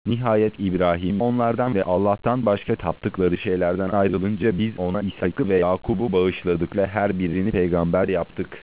Nihayet İbrahim onlardan ve Allah'tan başka taptıkları şeylerden ayrılınca biz ona İshak'ı ve Yakub'u bağışladık ve her birini peygamber yaptık.